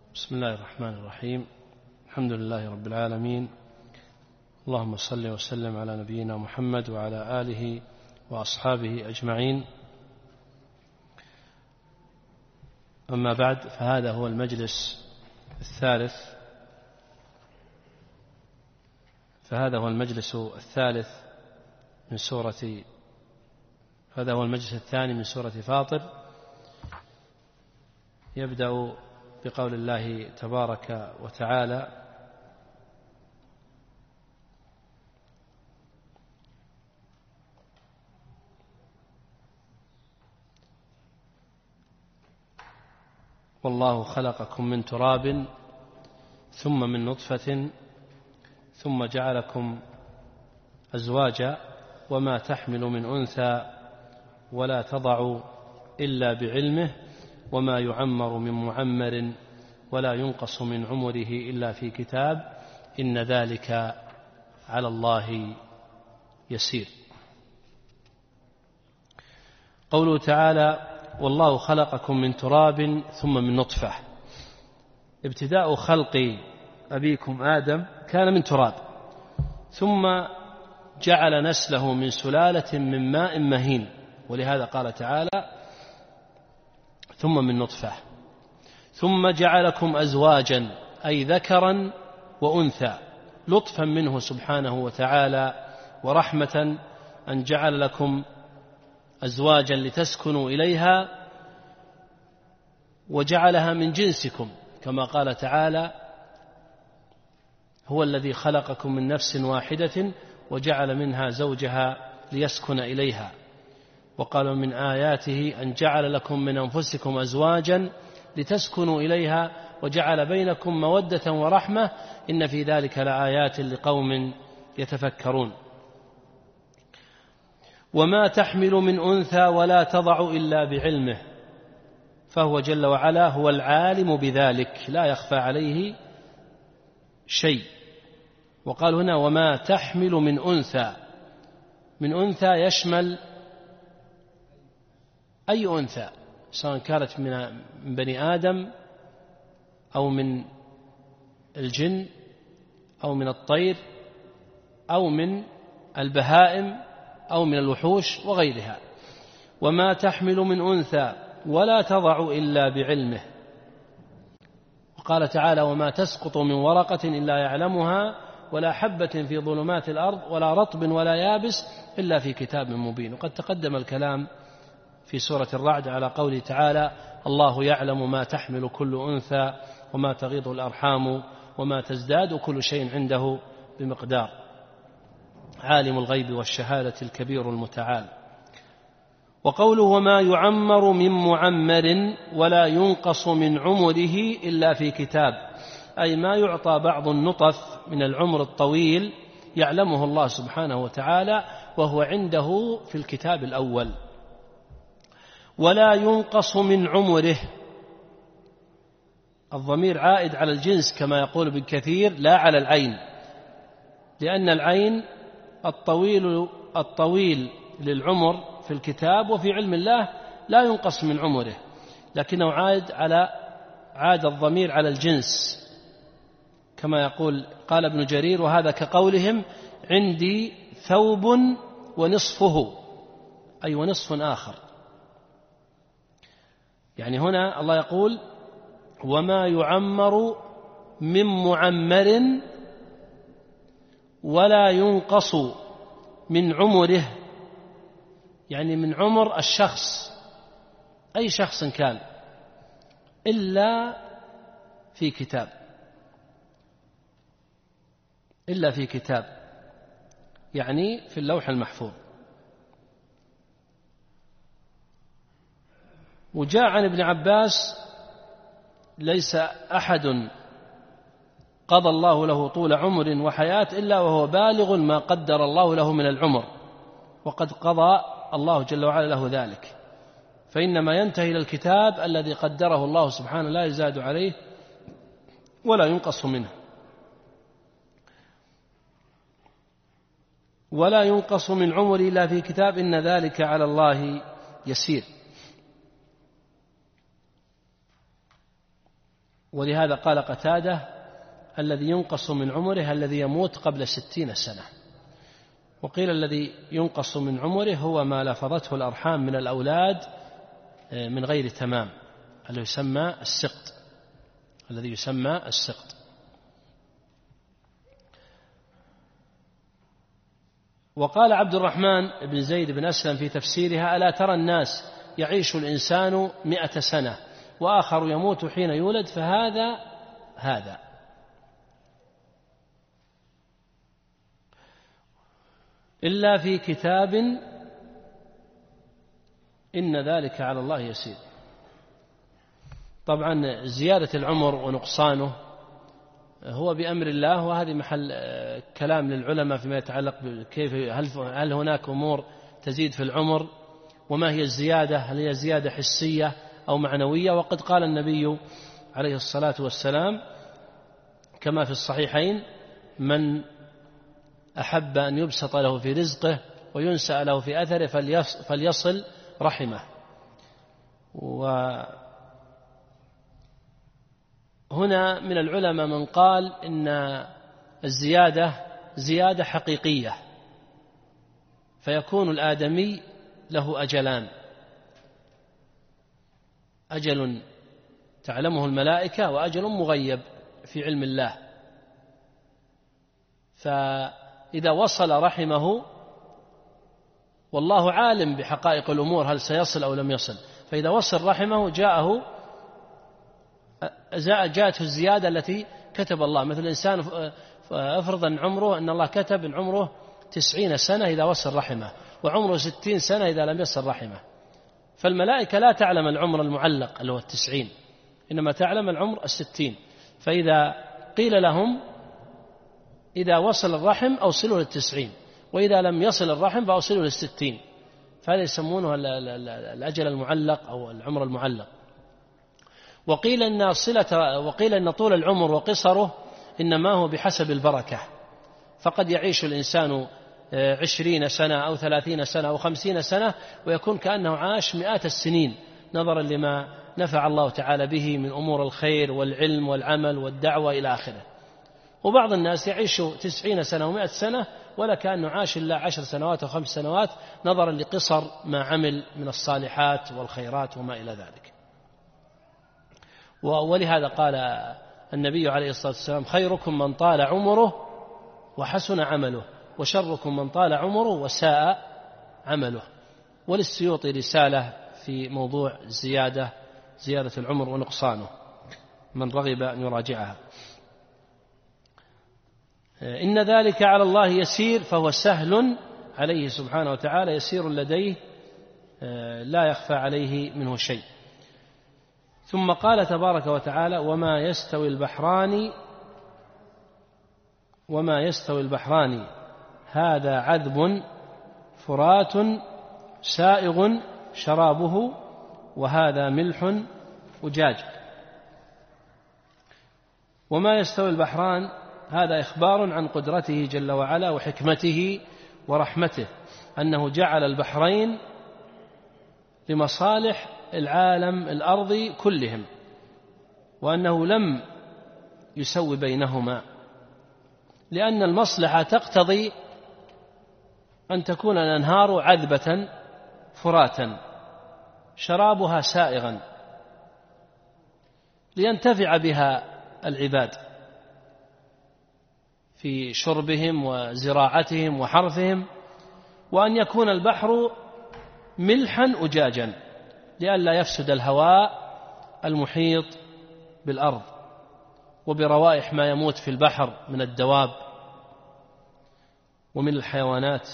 بسم الله الرحمن الرحيم. الحمد لله رب العالمين، اللهم صل وسلم على نبينا محمد وعلى آله وأصحابه أجمعين. أما بعد، فهذا هو المجلس الثاني من سورة فاطر. يبدأ بقول الله تبارك وتعالى: والله خلقكم من تراب ثم من نطفة ثم جعلكم أزواجا وما تحمل من أنثى ولا تضع إلا بعلمه وما يعمر من معمر ولا ينقص من عمره إلا في كتاب إن ذلك على الله يسير. قوله تعالى: والله خلقكم من تراب ثم من نطفة. ابتداء خلق أبيكم آدم كان من تراب، ثم جعل نسله من سلالة من ماء مهين، ولهذا قال تعالى: ثم من نطفة، ثم جعلكم أزواجا أي ذكرا وأنثى، لطفا منه سبحانه وتعالى ورحمة أن جعل لكم أزواجا لتسكنوا إليها، وجعلها من جنسكم كما قال تعالى: هو الذي خلقكم من نفس واحدة وجعل منها زوجها ليسكن إليها. وقالوا: من آياته أن جعل لكم من أنفسكم أزواجا لتسكنوا إليها وجعل بينكم مودة ورحمة إن في ذلك لآيات لقوم يتفكرون. وما تحمل من أنثى ولا تضع إلا بعلمه، فهو جل وعلا هو العالم بذلك، لا يخفى عليه شيء. وقال هنا: وما تحمل من أنثى. من أنثى يشمل أي أنثى، سواء كانت من بني آدم أو من الجن أو من الطير أو من البهائم أو من الوحوش وغيرها. وما تحمل من أنثى ولا تضع إلا بعلمه. وقال تعالى: وما تسقط من ورقة إلا يعلمها ولا حبة في ظلمات الأرض ولا رطب ولا يابس إلا في كتاب مبين. وقد تقدم الكلام في سورة الرعد على قوله تعالى: الله يعلم ما تحمل كل أنثى وما تغيض الأرحام وما تزداد كل شيء عنده بمقدار. عالم الغيب والشهادة الكبير المتعال. وقوله: وما يعمر من معمر ولا ينقص من عمره إلا في كتاب، أي ما يعطى بعض النطف من العمر الطويل يعلمه الله سبحانه وتعالى وهو عنده في الكتاب الأول. ولا ينقص من عمره، الضمير عائد على الجنس كما يقول ابن كثير، لا على العين، لأن العين الطويل للعمر في الكتاب وفي علم الله لا ينقص من عمره، لكنه عاد الضمير على الجنس كما يقول قال ابن جرير: وهذا كقولهم: عندي ثوب ونصفه، أي ونصف آخر. يعني هنا الله يقول: وما يعمر من معمر ولا ينقص من عمره، يعني من عمر الشخص أي شخص كان، إلا في كتاب، يعني في اللوح المحفوظ. وجاء عن ابن عباس: ليس أحد قضى الله له طول عمر وحياة إلا وهو بالغ ما قدر الله له من العمر، وقد قضى الله جل وعلا له ذلك، فإنما ينتهي إلى الكتاب الذي قدره الله سبحانه، لا يزاد عليه ولا ينقص منه. ولا ينقص من عمر إلا في كتاب إن ذلك على الله يسير. ولهذا قال قتادة: الذي ينقص من عمره الذي يموت قبل 60 سنة. وقيل الذي ينقص من عمره هو ما لفظته الأرحام من الأولاد من غير تمام، الذي يسمى السقط. وقال عبد الرحمن بن زيد بن أسلم في تفسيرها: ألا ترى الناس يعيش الإنسان 100 سنة وآخر يموت حين يولد، فهذا إلا في كتاب إن ذلك على الله يسير. طبعا زيادة العمر ونقصانه هو بأمر الله، وهذه محل كلام للعلماء فيما يتعلق بكيف هل هناك أمور تزيد في العمر، وما هي الزيادة، هل هي زيادة حسية أو معنوية. وقد قال النبي عليه الصلاة والسلام كما في الصحيحين: من أحب أن يبسط له في رزقه وينسأ له في أثره فليصل رحمه. وهنا من العلماء من قال إن الزيادة زيادة حقيقية، فيكون الآدمي له أجلان: أجل تعلمه الملائكة وأجل مغيب في علم الله. فإذا وصل رحمه والله عالم بحقائق الأمور هل سيصل أو لم يصل، فإذا وصل رحمه جاءته الزيادة التي كتب الله. مثل الإنسان أفرض أن عمره، أن الله كتب أن عمره 90 سنة إذا وصل رحمه، وعمره 60 سنة إذا لم يصل رحمه. فالملائكة لا تعلم العمر المعلق اللي هو 90، إنما تعلم العمر 60. فإذا قيل لهم إذا وصل الرحم أوصلوا 90، وإذا لم يصل الرحم فأوصلوا 60، فهذا يسمونه الأجل المعلق أو العمر المعلق. وقيل إن طول العمر وقصره إنما هو بحسب البركة، فقد يعيش الإنسان 20 سنة أو 30 سنة أو 50 سنة ويكون كأنه عاش 100 السنين، نظرا لما نفع الله تعالى به من أمور الخير والعلم والعمل والدعوة إلى آخره. وبعض الناس يعيش 90 سنة و100 سنة ولا كأنه عاش إلا 10 سنوات أو 5 سنوات، نظرا لقصر ما عمل من الصالحات والخيرات وما إلى ذلك. ولهذا قال النبي عليه الصلاة والسلام: خيركم من طال عمره وحسن عمله، وشركم من طال عمره وساء عمله. وللسيوطي رسالة في موضوع زيادة العمر ونقصانه، من رغب أن يراجعها. إن ذلك على الله يسير، فهو سهل عليه سبحانه وتعالى، يسير لديه لا يخفى عليه منه شيء. ثم قال تبارك وتعالى: وما يستوي البحران هذا عذب فرات سائغ شرابه وهذا ملح أجاج. وما يستوي البحران هذا إخبار عن قدرته جل وعلا وحكمته ورحمته، أنه جعل البحرين لمصالح العالم الأرضي كلهم، وأنه لم يسوي بينهما، لأن المصلحة تقتضي أن تكون الأنهار عذبة فراتا شرابها سائغا لينتفع بها العباد في شربهم وزراعتهم وحرثهم، وأن يكون البحر ملحا أجاجا لئلا يفسد الهواء المحيط بالأرض وبروائح ما يموت في البحر من ومن الحيوانات،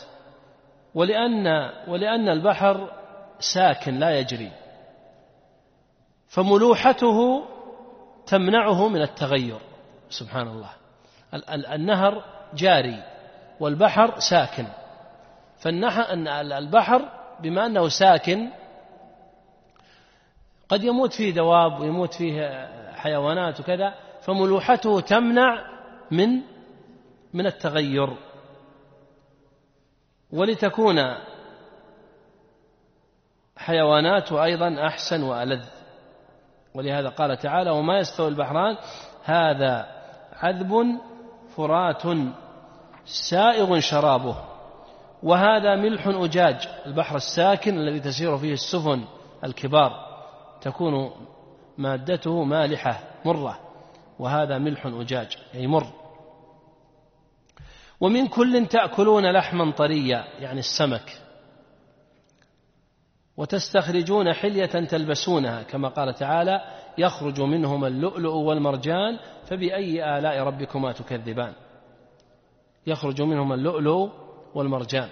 ولأن البحر ساكن لا يجري، فملوحته تمنعه من التغير. سبحان الله، النهر جاري والبحر ساكن، فالبحر بما أنه ساكن قد يموت فيه دواب ويموت فيه حيوانات وكذا، فملوحته تمنع من التغير، ولتكون حيواناته أيضا أحسن وألذ. ولهذا قال تعالى وما يستوي البحران هذا عذب فرات سائغ شرابه وهذا ملح أجاج. البحر الساكن الذي تسير فيه السفن الكبار تكون مادته مالحة مرة، وهذا ملح أجاج أي مر. ومن كل تأكلون لحما طريا يعني السمك، وتستخرجون حلية تلبسونها كما قال تعالى يخرج منهما اللؤلؤ والمرجان فبأي آلاء ربكما تكذبان. يخرج منهما اللؤلؤ والمرجان.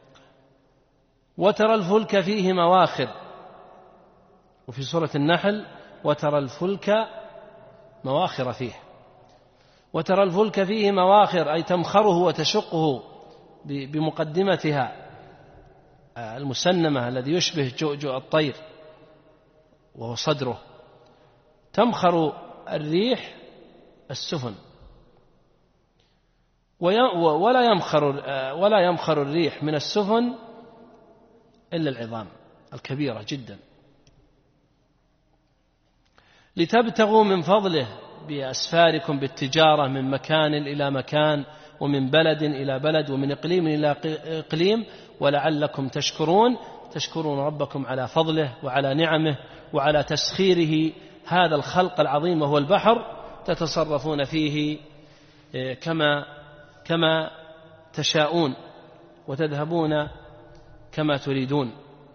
وترى الفلك فيه مواخر، وفي سورة النحل وترى الفلك مواخر فيه. وترى الفلك فيه مواخر أي تمخره وتشقه بمقدمتها المسنمة الذي يشبه جؤجؤ الطير وهو صدره، تمخر الريح السفن، ولا يمخر الريح من السفن إلا العظام الكبيرة جدا. لتبتغوا من فضله بأسفاركم بالتجارة من مكان إلى مكان ومن بلد إلى بلد ومن إقليم إلى إقليم ولعلكم تشكرون. تشكرون ربكم على فضله وعلى نعمه وعلى تسخيره هذا الخلق العظيم وهو البحر، تتصرفون فيه كما تشاءون وتذهبون كما تريدون.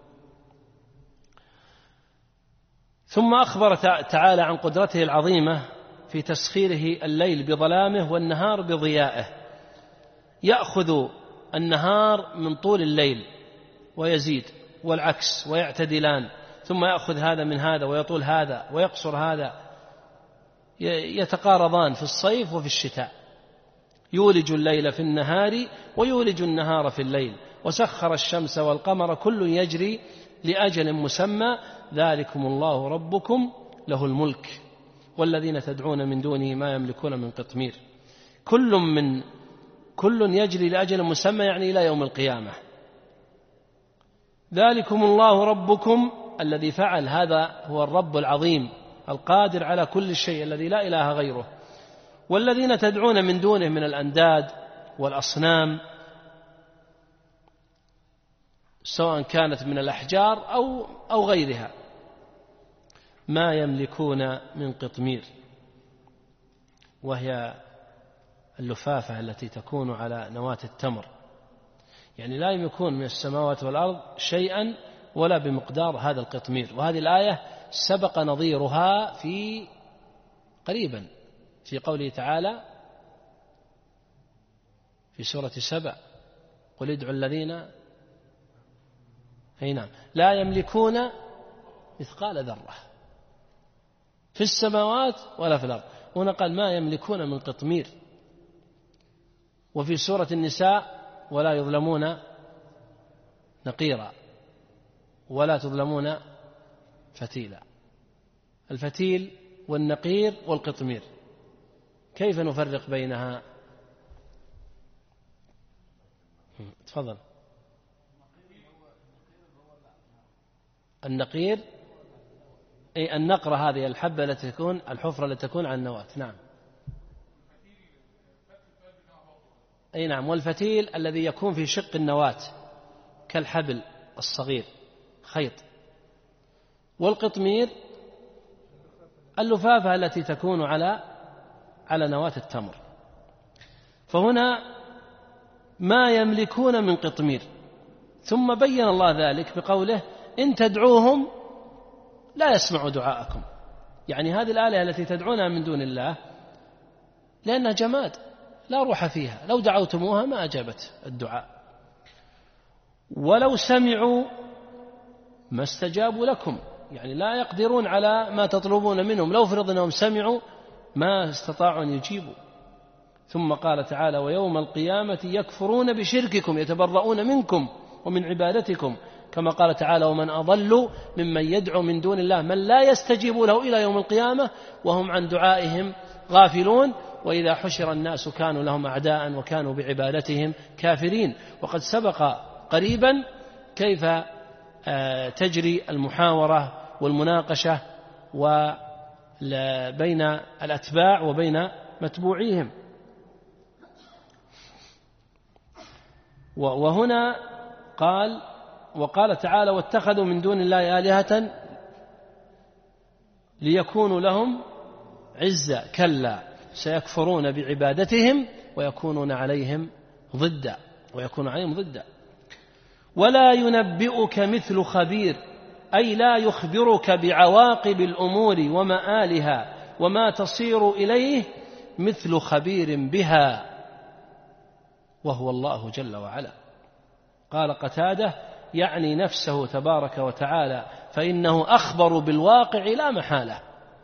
ثم أخبر تعالى عن قدرته العظيمة في تسخيره الليل بظلامه والنهار بضيائه. يأخذ النهار من طول الليل ويزيد والعكس ويعتدلان، ثم يأخذ هذا من هذا ويطول هذا ويقصر هذا، يتقارضان في الصيف وفي الشتاء. يولج الليل في النهار ويولج النهار في الليل وسخر الشمس والقمر كل يجري لأجل مسمى ذلكم الله ربكم له الملك والذين تدعون من دونه ما يملكون من قطمير. كل يجري لأجل مسمى يعني إلى يوم القيامة. ذلكم الله ربكم الذي فعل، هذا هو الرب العظيم القادر على كل شيء الذي لا إله غيره. والذين تدعون من دونه من الأنداد والأصنام سواء كانت من الأحجار أو غيرها ما يملكون من قطمير، وهي اللفافة التي تكون على نواة التمر، يعني لا يملكون من السماوات والأرض شيئا ولا بمقدار هذا القطمير. وهذه الآية سبق نظيرها قريبا في قوله تعالى في سورة سبأ قل ادعوا الذين لا يملكون مثقال ذرة في السماوات ولا في الأرض. هنا قال ما يملكون من قطمير. وفي سورة النساء ولا يظلمون نقيرا ولا تظلمون فتيلا. الفتيل والنقير والقطمير كيف نفرق بينها؟ تفضل. النقير أي النقرة، هذه الحبة التي تكون الحفرة التي تكون على النواة. نعم. أي نعم. والفتيل الذي يكون في شق النواة كالحبل الصغير خيط. والقطمير اللفافة التي تكون على نواة التمر. فهنا ما يملكون من قطمير. ثم بين الله ذلك بقوله إن تدعوهم لا يسمعوا دعاءكم، يعني هذه الآلهة التي تدعونها من دون الله لأنها جماد لا روح فيها، لو دعوتموها ما أجابت الدعاء. ولو سمعوا ما استجابوا لكم، يعني لا يقدرون على ما تطلبون منهم، لو فرض أنهم سمعوا ما استطاعوا أن يجيبوا. ثم قال تعالى ويوم القيامة يكفرون بشرككم يتبرؤون منكم ومن عبادتكم، كما قال تعالى ومن أضل ممن يدعو من دون الله من لا يستجيب له إلى يوم القيامة وهم عن دعائهم غافلون وإذا حشر الناس كانوا لهم أعداء وكانوا بعبادتهم كافرين. وقد سبق قريبا كيف تجري المحاورة والمناقشة بين الأتباع وبين متبوعيهم. وهنا وقال تعالى واتخذوا من دون الله آلهة ليكونوا لهم عزا كلا سيكفرون بعبادتهم ويكونون عليهم ضدا ولا ينبئك مثل خبير أي لا يخبرك بعواقب الأمور ومآلها وما تصير إليه مثل خبير بها وهو الله جل وعلا. قال قتادة يعني نفسه تبارك وتعالى فإنه أخبر بالواقع لا محالة.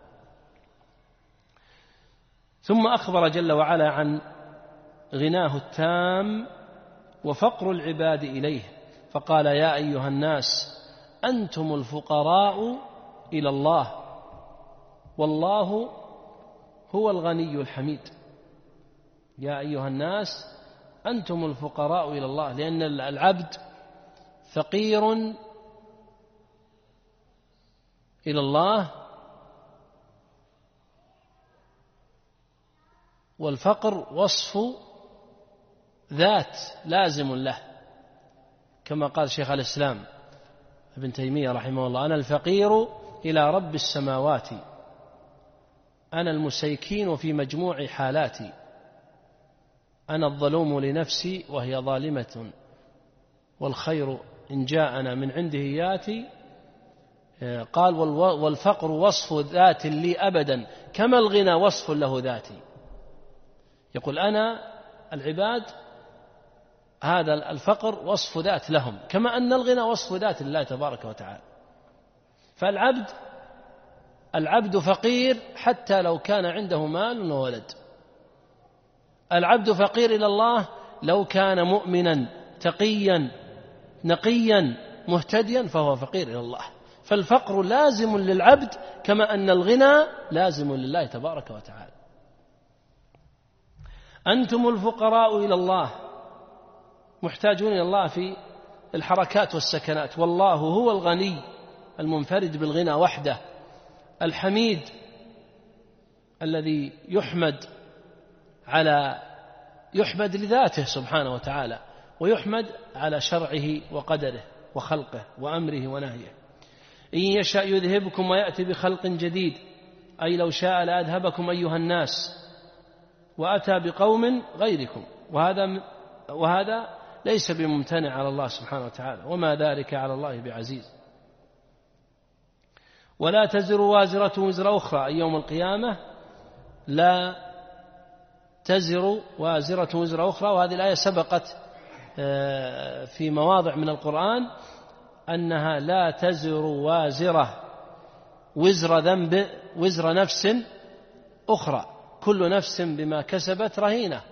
ثم أخبر جل وعلا عن غناه التام وفقر العباد إليه فقال يا أيها الناس أنتم الفقراء إلى الله والله هو الغني الحميد. يا أيها الناس أنتم الفقراء إلى الله، لأن العبد فقير إلى الله، والفقر وصف ذات لازم له، كما قال شيخ الإسلام ابن تيمية رحمه الله أنا الفقير إلى رب السماوات أنا المسيكين في مجموع حالاتي أنا الظلوم لنفسي وهي ظالمة والخير إن جاءنا من عنده ياتي. قال والفقر وصف ذات لي أبدا كما الغنى وصف له ذاتي. يقول أنا العباد هذا الفقر وصف ذات لهم كما أن الغنى وصف ذات الله تبارك وتعالى. فالعبد فقير حتى لو كان عنده مال وولد. العبد فقير إلى الله لو كان مؤمنا تقيا نقيا مهتديا فهو فقير إلى الله. فالفقر لازم للعبد كما أن الغنى لازم لله تبارك وتعالى. أنتم الفقراء إلى الله محتاجون إلى الله في الحركات والسكنات، والله هو الغني المنفرد بالغنى وحده الحميد الذي يحمد لذاته سبحانه وتعالى ويحمد على شرعه وقدره وخلقه وأمره ونهيه. إن يشاء يذهبكم ويأتي بخلق جديد أي لو شاء لأذهبكم أيها الناس وأتى بقوم غيركم، وهذا ليس بممتنع على الله سبحانه وتعالى وما ذلك على الله بعزيز. ولا تزر وازرة وزر أخرى أي يوم القيامة لا تزر وازرة وزر أخرى. وهذه الآية سبقت في مواضع من القرآن أنها لا تزر وازرة وزر ذنب وزر نفس أخرى كل نفس بما كسبت رهينة.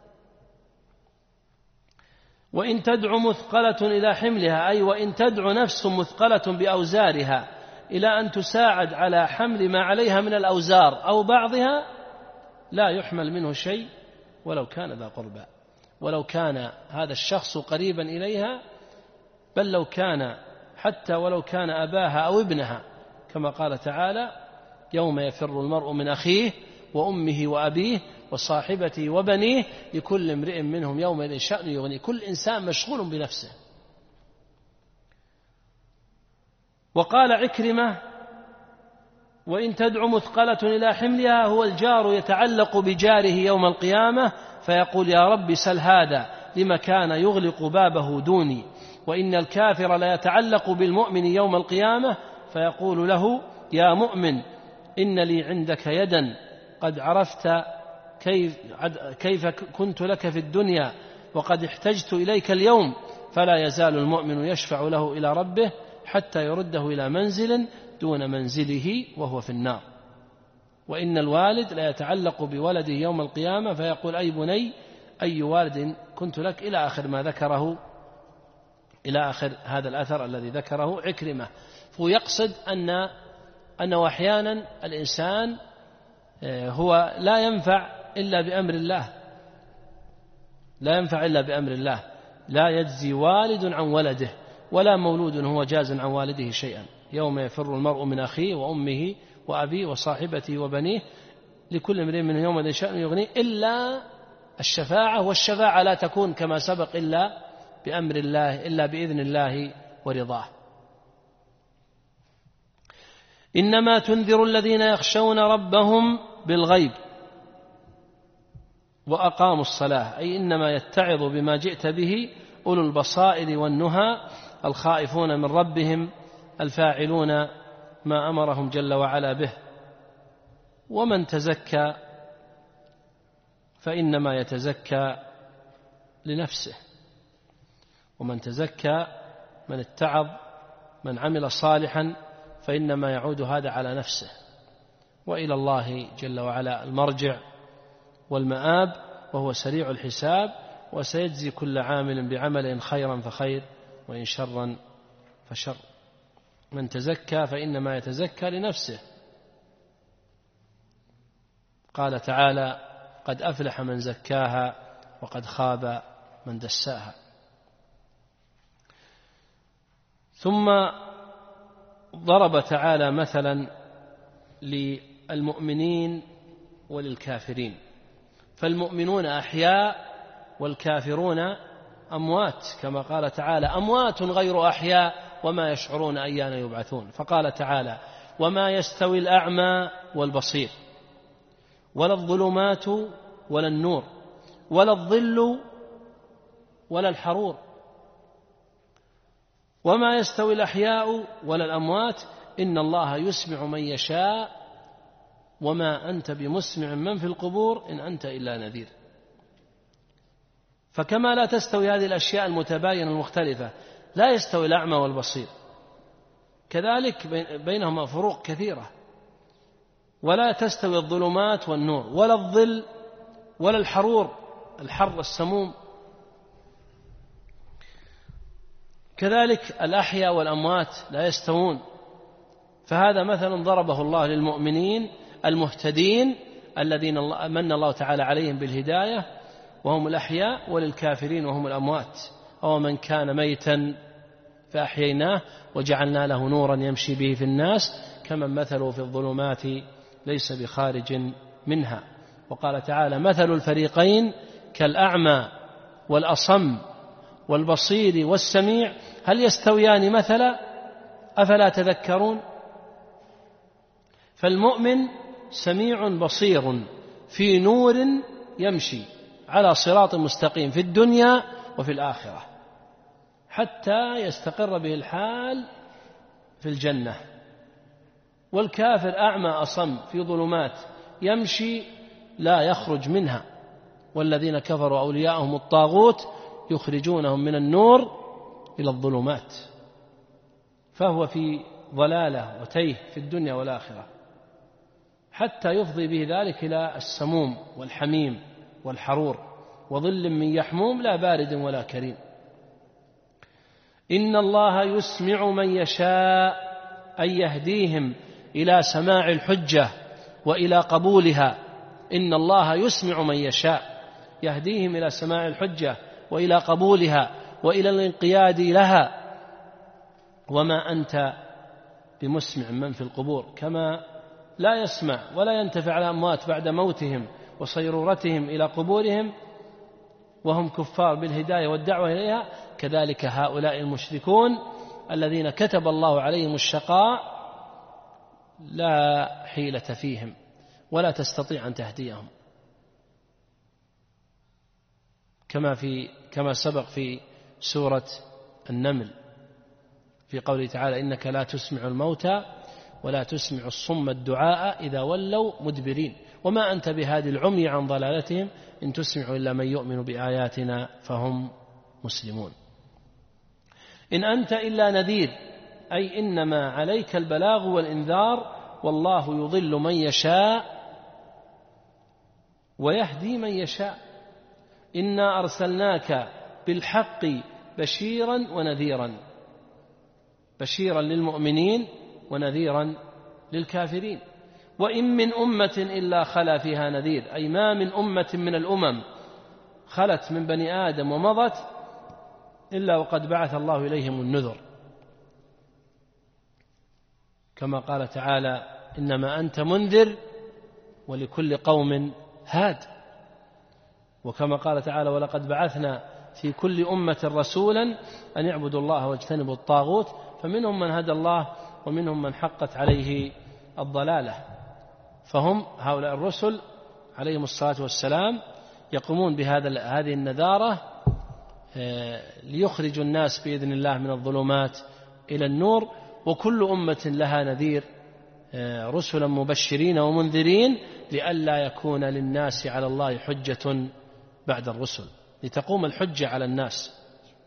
وإن تدع مثقلة إلى حملها أي وإن تدع نفس مثقلة بأوزارها إلى أن تساعد على حمل ما عليها من الأوزار أو بعضها لا يحمل منه شيء ولو كان ذا قربى، ولو كان هذا الشخص قريبا إليها، بل لو كان حتى ولو كان أباها أو ابنها، كما قال تعالى يوم يفر المرء من أخيه وأمه وأبيه وصاحبته وبنيه لكل امرئ منهم يومئذ شأن يغنيه. كل إنسان مشغول بنفسه. وقال عكرمة وإن تدع مثقلة إلى حملها هو الجار يتعلق بجاره يوم القيامة فيقول يا رب سل هذا لما كان يغلق بابه دوني. وإن الكافر لا يتعلق بالمؤمن يوم القيامة فيقول له يا مؤمن إن لي عندك يدا قد عرفت كيف كنت لك في الدنيا وقد احتجت إليك اليوم. فلا يزال المؤمن يشفع له إلى ربه حتى يرده إلى منزل دون منزله وهو في النار. وإن الوالد لا يتعلق بولده يوم القيامة فيقول أي بني أي والد كنت لك إلى آخر ما ذكره، إلى آخر هذا الأثر الذي ذكره عكرمة. فيقصد أنه أحيانا الإنسان هو لا ينفع إلا بأمر الله، لا ينفع إلا بأمر الله. لا يجزي والد عن ولده ولا مولود هو جاز عن والده شيئا. يوم يفر المرء من أخيه وأمه وأبيه وصاحبته وبنيه لكل امرئ منهم يومئذ شأن يغنيه إلا الشفاعة، والشفاعة لا تكون كما سبق إلا بأمر الله، إلا بإذن الله ورضاه. إنما تنذر الذين يخشون ربهم بالغيب وأقاموا الصلاة، أي إنما يتعظ بما جئت به أولو البصائر والنهى الخائفون من ربهم الفاعلون ما أمرهم جل وعلا به. ومن تزكى فإنما يتزكى لنفسه، ومن تزكى من اتعظ من عمل صالحا فإنما يعود هذا على نفسه، وإلى الله جل وعلا المرجع والمآب، وهو سريع الحساب وسيجزي كل عامل بعمل خيرا فخير وإن شرا فشر. من تزكى فإنما يتزكى لنفسه. قال تعالى: قد أفلح من زكاها وقد خاب من دساها. ثم ضرب تعالى مثلا للمؤمنين وللكافرين، فالمؤمنون أحياء والكافرون أموات، كما قال تعالى: أموات غير أحياء وما يشعرون أيان يبعثون. فقال تعالى: وما يستوي الأعمى والبصير ولا الظلمات ولا النور ولا الظل ولا الحرور، وما يستوي الأحياء ولا الأموات إن الله يسمع من يشاء وما أنت بمسمع من في القبور إن أنت إلا نذير. فكما لا تستوي هذه الأشياء المتباينة المختلفة، لا يستوي الأعمى والبصير، كذلك بينهما فروق كثيرة. ولا تستوي الظلمات والنور ولا الظل ولا الحرور، الحر السموم. كذلك الأحياء والأموات لا يستوون. فهذا مثل ضربه الله للمؤمنين المهتدين الذين من الله تعالى عليهم بالهداية وهم الأحياء، وللكافرين وهم الأموات. أو من كان ميتا فأحييناه وجعلنا له نورا يمشي به في الناس كمن مثله في الظلمات ليس بخارج منها. وقال تعالى: مثل الفريقين كالأعمى والأصم والبصير والسميع هل يستويان مثلا أفلا تذكرون. فالمؤمن سميع بصير في نور يمشي على صراط مستقيم في الدنيا وفي الآخرة حتى يستقر به الحال في الجنة. والكافر أعمى أصم في ظلمات يمشي لا يخرج منها. والذين كفروا أولياءهم الطاغوت يخرجونهم من النور إلى الظلمات، فهو في ضلالة وتيه في الدنيا والآخرة حتى يفضي به ذلك إلى السموم والحميم والحرور وظل من يحموم لا بارد ولا كريم. إن الله يسمع من يشاء أن يهديهم إلى سماع الحجة وإلى قبولها. إن الله يسمع من يشاء يهديهم إلى سماع الحجة وإلى قبولها وإلى الانقياد لها. وما أنت بمسمع من في القبور، كما لا يسمع ولا ينتفع الأموات بعد موتهم وصيرورتهم إلى قبورهم وهم كفار بالهداية والدعوة إليها، كذلك هؤلاء المشركون الذين كتب الله عليهم الشقاء لا حيلة فيهم ولا تستطيع أن تهديهم، كما سبق في سورة النمل في قوله تعالى: إنك لا تسمع الموتى ولا تسمع الصم الدعاء إذا ولوا مدبرين وما أنت بهادي العمي عن ضلالتهم إن تسمع إلا من يؤمن بآياتنا فهم مسلمون. إن أنت إلا نذير، أي إنما عليك البلاغ والإنذار، والله يضل من يشاء ويهدي من يشاء. إنا أرسلناك بالحق بشيرا ونذيرا، بشيرا للمؤمنين ونذيرا للكافرين. وإن من أمة إلا خلا فيها نذير، أي ما من أمة من الأمم خلت من بني آدم ومضت إلا وقد بعث الله إليهم النذر، كما قال تعالى: إنما أنت منذر ولكل قوم هاد. وكما قال تعالى ولقد بعثنا في كل أمة رسولا أن يعبدوا الله واجتنبوا الطاغوت، فمنهم من هدى الله ومنهم من حقت عليه الضلالة. فهم هؤلاء الرسل عليهم الصلاة والسلام يقومون بهذه النذارة ليخرجوا الناس بإذن الله من الظلمات إلى النور، وكل أمة لها نذير رسلا مبشرين ومنذرين لئلا يكون للناس على الله حجة بعد الرسل، لتقوم الحجة على الناس.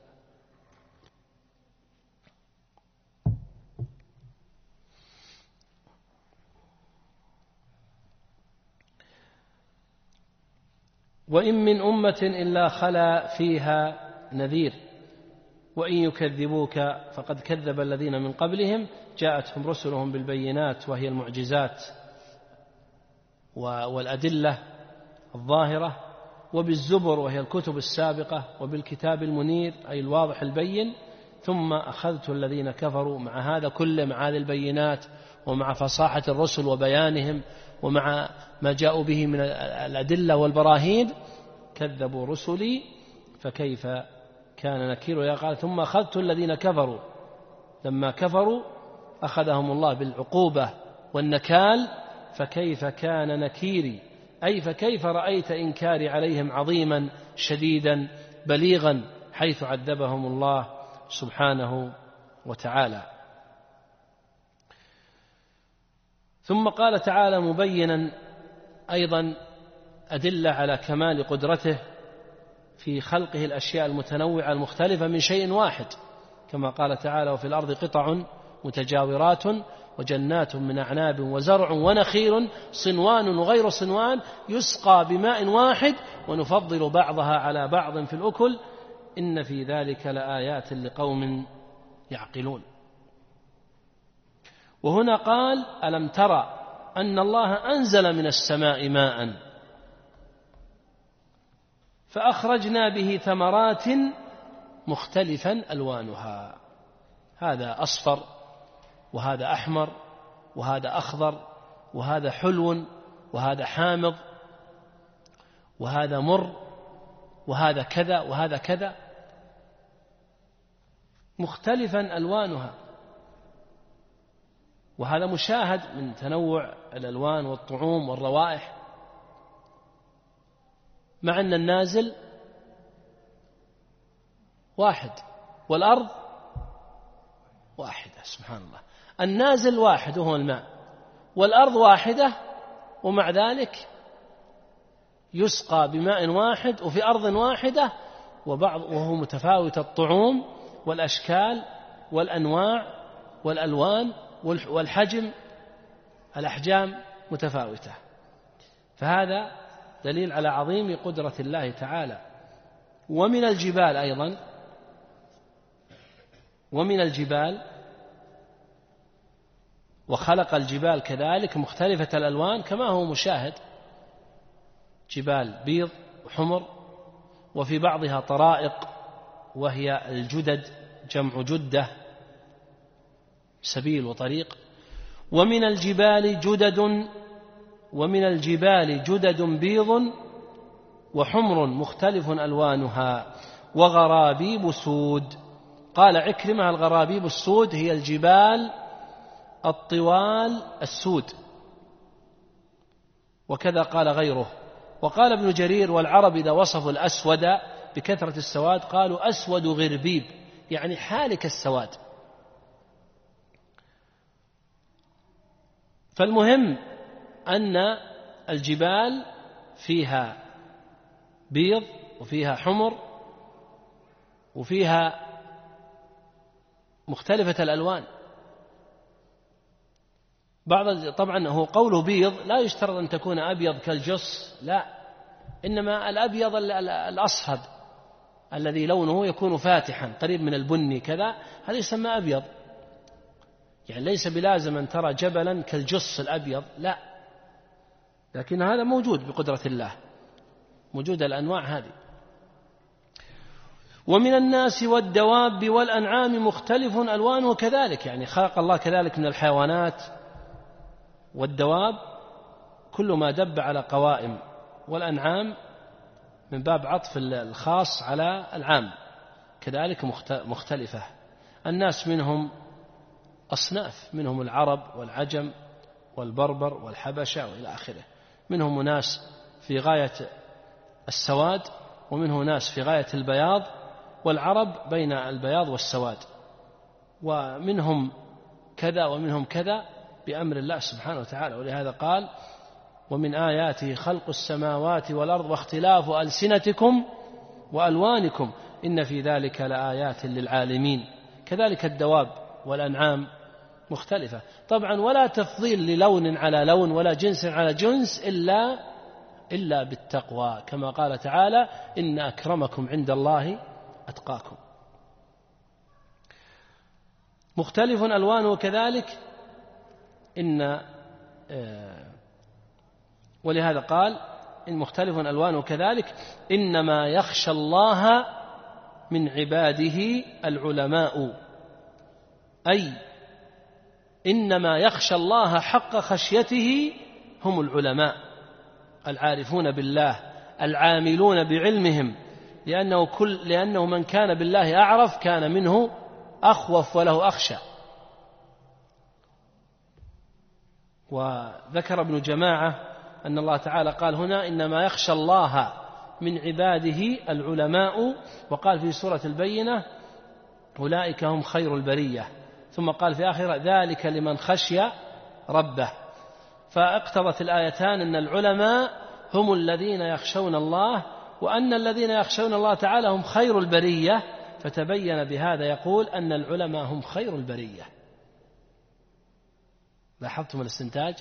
وإن من أمة إلا خلا فيها نذير وإن يكذبوك فقد كذب الذين من قبلهم جاءتهم رسلهم بالبينات وهي المعجزات والأدلة الظاهرة، وبالزبر وهي الكتب السابقة، وبالكتاب المنير أي الواضح البين، ثم أخذت الذين كفروا. مع هذا كله، مع هذه البينات ومع فصاحة الرسل وبيانهم ومع ما جاءوا به من الأدلة والبراهين، كذبوا رسلي فكيف كان نكير. قال ثم أخذت الذين كفروا، لما كفروا أخذهم الله بالعقوبة والنكال، فكيف كان نكيري أي فكيف رأيت إنكاري عليهم عظيما شديدا بليغا، حيث عذبهم الله سبحانه وتعالى. ثم قال تعالى مبينا أيضا أدلة على كمال قدرته في خلقه الأشياء المتنوعة المختلفة من شيء واحد، كما قال تعالى وفي الأرض قطع متجاورات وجنات من أعناب وزرع ونخيل صنوان وغير صنوان يسقى بماء واحد ونفضل بعضها على بعض في الأكل إن في ذلك لآيات لقوم يعقلون. وهنا قال ألم ترى أن الله أنزل من السماء ماء فأخرجنا به ثمرات مختلفا ألوانها، هذا أصفر وهذا أحمر وهذا أخضر وهذا حلو وهذا حامض وهذا مر وهذا كذا وهذا كذا، مختلفا ألوانها. وهذا مشاهد من تنوع الألوان والطعوم والروائح، مع أن النازل واحد والأرض واحدة. سبحان الله، النازل واحد وهو الماء، والأرض واحدة ومع ذلك يسقى بماء واحد وفي أرض واحدة، وهو متفاوت الطعوم والأشكال والأنواع والألوان والحجم، الأحجام متفاوتة. فهذا دليل على عظيم قدرة الله تعالى. ومن الجبال أيضا، ومن الجبال وخلق الجبال كذلك مختلفة الألوان كما هو مشاهد، جبال بيض وحمر، وفي بعضها طرائق وهي الجدد جمع جدة سبيل وطريق. ومن الجبال جدد بيض وحمر مختلف ألوانها وغرابيب سود. قال عكرمة الغرابيب السود هي الجبال الطوال السود، وكذا قال غيره. وقال ابن جرير والعرب إذا وصفوا الأسود بكثرة السواد قالوا أسود غربيب، يعني حالك السواد. فالمهم أن الجبال فيها بيض وفيها حمر وفيها مختلفة الألوان. طبعا هو قوله بيض لا يشترط أن تكون أبيض كالجص، لا، إنما الأبيض الأصهب الذي لونه يكون فاتحا قريب من البني كذا، هذا يسمى أبيض. يعني ليس بلازم أن ترى جبلا كالجص الأبيض، لا، لكن هذا موجود بقدرة الله، موجود الأنواع هذه. ومن الناس والدواب والأنعام مختلف ألوانه كذلك، يعني خلق الله كذلك من الحيوانات والدواب كل ما دب على قوائم، والأنعام من باب عطف الخاص على العام كذلك مختلفة. الناس منهم أصناف، منهم العرب والعجم والبربر والحبشة وإلى آخره، منهم ناس في غاية السواد ومنه ناس في غاية البياض، والعرب بين البياض والسواد، ومنهم كذا ومنهم كذا بأمر الله سبحانه وتعالى. ولهذا قال: ومن آياته خلق السماوات والأرض واختلاف ألسنتكم وألوانكم إن في ذلك لآيات للعالمين. كذلك الدواب والأنعام مختلفة طبعا، ولا تفضيل للون على لون ولا جنس على جنس إلا بالتقوى، كما قال تعالى: إن أكرمكم عند الله أتقاكم. مختلف ألوانه كذلك ولهذا قال: إن مختلف ألوانه كذلك إنما يخشى الله من عباده العلماء، أي إنما يخشى الله حق خشيته هم العلماء العارفون بالله العاملون بعلمهم، لأنه من كان بالله أعرف كان منه أخوف وله أخشى. وذكر ابن جماعة أن الله تعالى قال هنا: إنما يخشى الله من عباده العلماء، وقال في سورة البينة: أولئك هم خير البرية، ثم قال في آخر: ذلك لمن خشي ربه. فاقتضت الآيتان أن العلماء هم الذين يخشون الله، وأن الذين يخشون الله تعالى هم خير البرية، فتبين بهذا يقول أن العلماء هم خير البرية. لاحظتم الاستنتاج؟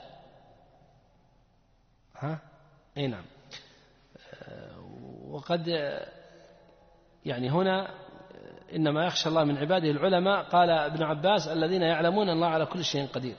أي نعم. وقد يعني هنا إنما يخشى الله من عباده العلماء، قال ابن عباس: الذين يعلمون أن الله على كل شيء قدير.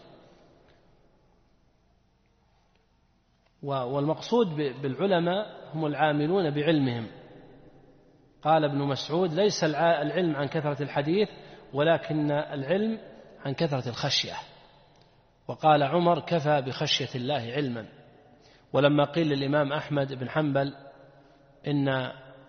والمقصود بالعلماء هم العاملون بعلمهم. قال ابن مسعود: ليس العلم عن كثرة الحديث، ولكن العلم عن كثرة الخشية. وقال عمر: كفى بخشية الله علما. ولما قيل للإمام أحمد بن حنبل إن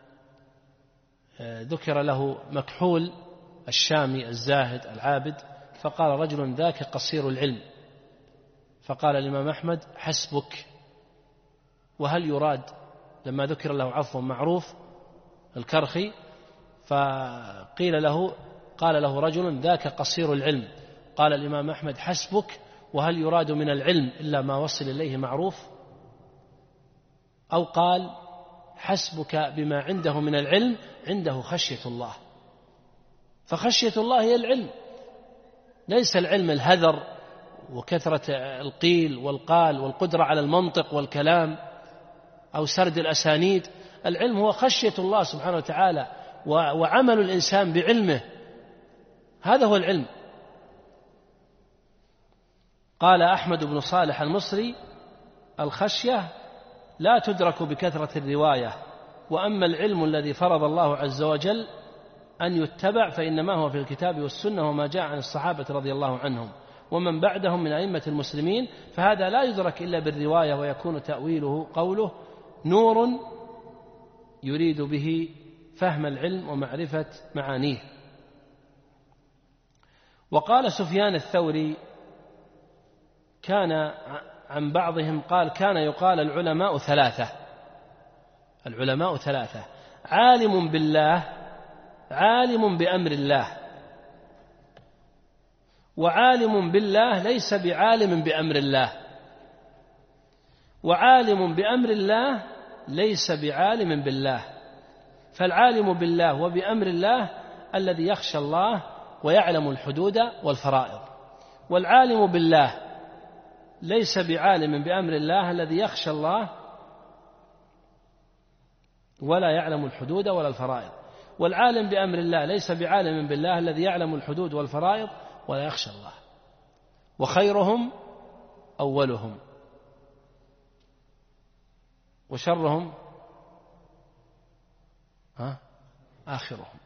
ذكر له مكحول الشامي الزاهد العابد، فقال رجل: ذاك قصير العلم. فقال الإمام أحمد: حسبك. وهل يراد لما ذكر له عفو معروف الكرخي، فقيل له قال له رجل: ذاك قصير العلم. قال الإمام أحمد: حسبك. وهل يراد من العلم إلا ما وصل إليه معروف؟ أو قال: حسبك بما عنده من العلم، عنده خشية الله. فخشية الله هي العلم، ليس العلم الهذر وكثرة القيل والقال والقدرة على المنطق والكلام أو سرد الأسانيد. العلم هو خشية الله سبحانه وتعالى وعمل الإنسان بعلمه، هذا هو العلم. قال أحمد بن صالح المصري: الخشية لا تدرك بكثرة الرواية، وأما العلم الذي فرض الله عز وجل أن يتبع فإنما هو في الكتاب والسنة وما جاء عن الصحابة رضي الله عنهم ومن بعدهم من أئمة المسلمين، فهذا لا يدرك إلا بالرواية، ويكون تأويله قوله: نور يريد به فهم العلم ومعرفة معانيه. وقال سفيان الثوري كان عن بعضهم قال: كان يقال العلماء ثلاثة: عالم بالله، عالم بأمر الله، وعالم بالله ليس بعالم بأمر الله، وعالم بأمر الله ليس بعالم بالله. فالعالم بالله وبأمر الله الذي يخشى الله ويعلم الحدود والفرائض، والعالم بالله ليس بعالم بأمر الله الذي يخشى الله ولا يعلم الحدود ولا الفرائض، والعالم بأمر الله ليس بعالم بالله الذي يعلم الحدود والفرائض ولا يخشى الله. وخيرهم أولهم، وشرهم آخرهم.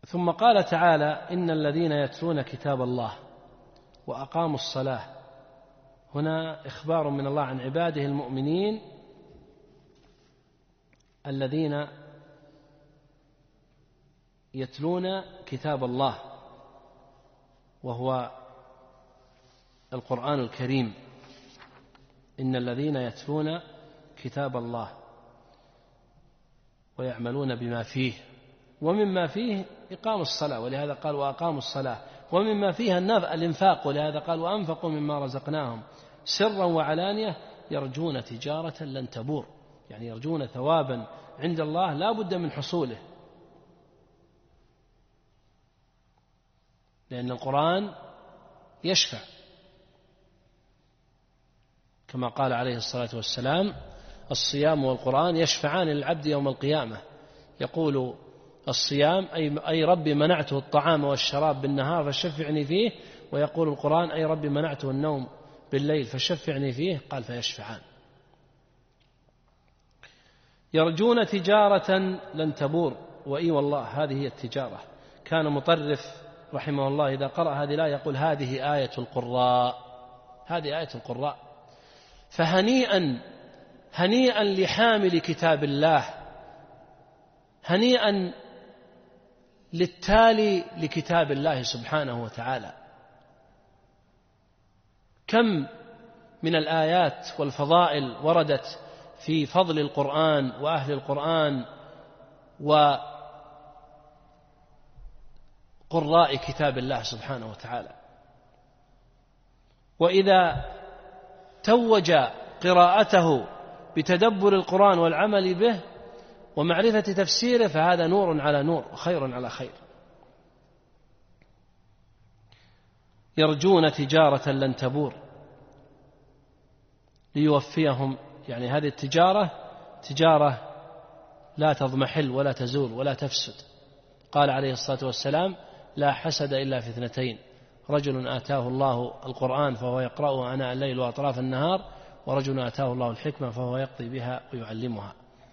ثم قال تعالى: إن الذين يتلون كتاب الله وأقاموا الصلاة. هنا إخبار من الله عن عباده المؤمنين الذين يتلون كتاب الله، وهو القرآن الكريم. إن الذين يتلون كتاب الله ويعملون بما فيه، ومما فيه إقام الصلاة، ولهذا قال: وأقاموا الصلاة. ومما فيها الإنفاق، ولهذا قال: وأنفقوا مما رزقناهم سرا وعلانية يرجون تجارة لن تبور، يعني يرجون ثوابا عند الله لا بد من حصوله، لأن القرآن يشفع كما قال عليه الصلاة والسلام: الصيام والقرآن يشفعان للعبد يوم القيامة. يقول الصيام: أي ربي منعته الطعام والشراب بالنهار فشفعني فيه، ويقول القرآن: أي ربي منعته النوم بالليل فشفعني فيه، قال: فيشفعان. يرجون تجارة لن تبور. وإي والله هذه هي التجارة. كان مطرف رحمه الله إذا قرأ هذه الآية يقول: هذه آية القراء، هذه آية القراء. فهنيئا لحامل كتاب الله، هنيئا للتالي لكتاب الله سبحانه وتعالى. كم من الآيات والفضائل وردت في فضل القرآن وأهل القرآن وقراء كتاب الله سبحانه وتعالى. وإذا توج قراءته بتدبر القرآن والعمل به ومعرفة تفسيره فهذا نور على نور وخير على خير. يرجون تجارة لن تبور ليوفيهم، يعني هذه التجارة تجارة لا تضمحل ولا تزول ولا تفسد. قال عليه الصلاة والسلام: لا حسد إلا في اثنتين: رجل آتاه الله القرآن فهو يقرأه آناء الليل وأطراف النهار، ورجل آتاه الله الحكمة فهو يقضي بها ويعلمها.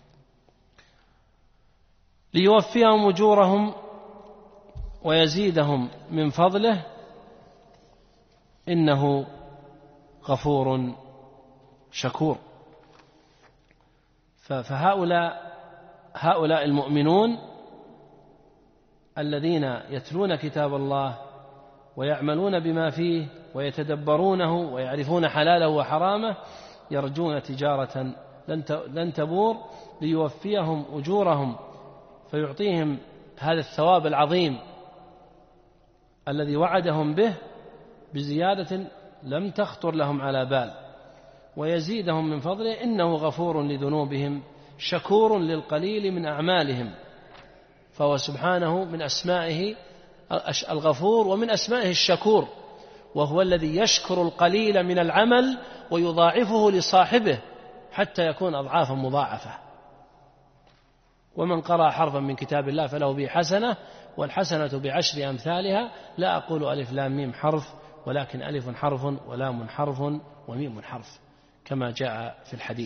ليوفيهم أجورهم ويزيدهم من فضله إنه غفور شكور. فهؤلاء المؤمنون الذين يتلون كتاب الله ويعملون بما فيه ويتدبرونه ويعرفون حلاله وحرامه يرجون تجارة لن تبور ليوفيهم أجورهم، فيعطيهم هذا الثواب العظيم الذي وعدهم به بزيادة لم تخطر لهم على بال، ويزيدهم من فضله إنه غفور لذنوبهم شكور للقليل من أعمالهم. فهو سبحانه من أسمائه الغفور ومن أسمائه الشكور، وهو الذي يشكر القليل من العمل ويضاعفه لصاحبه حتى يكون أضعافا مضاعفة. ومن قرأ حرفا من كتاب الله فله به حسنة، والحسنة بعشر أمثالها. لا أقول ألف لام ميم حرف، ولكن ألف حرف ولام حرف وميم حرف، كما جاء في الحديث.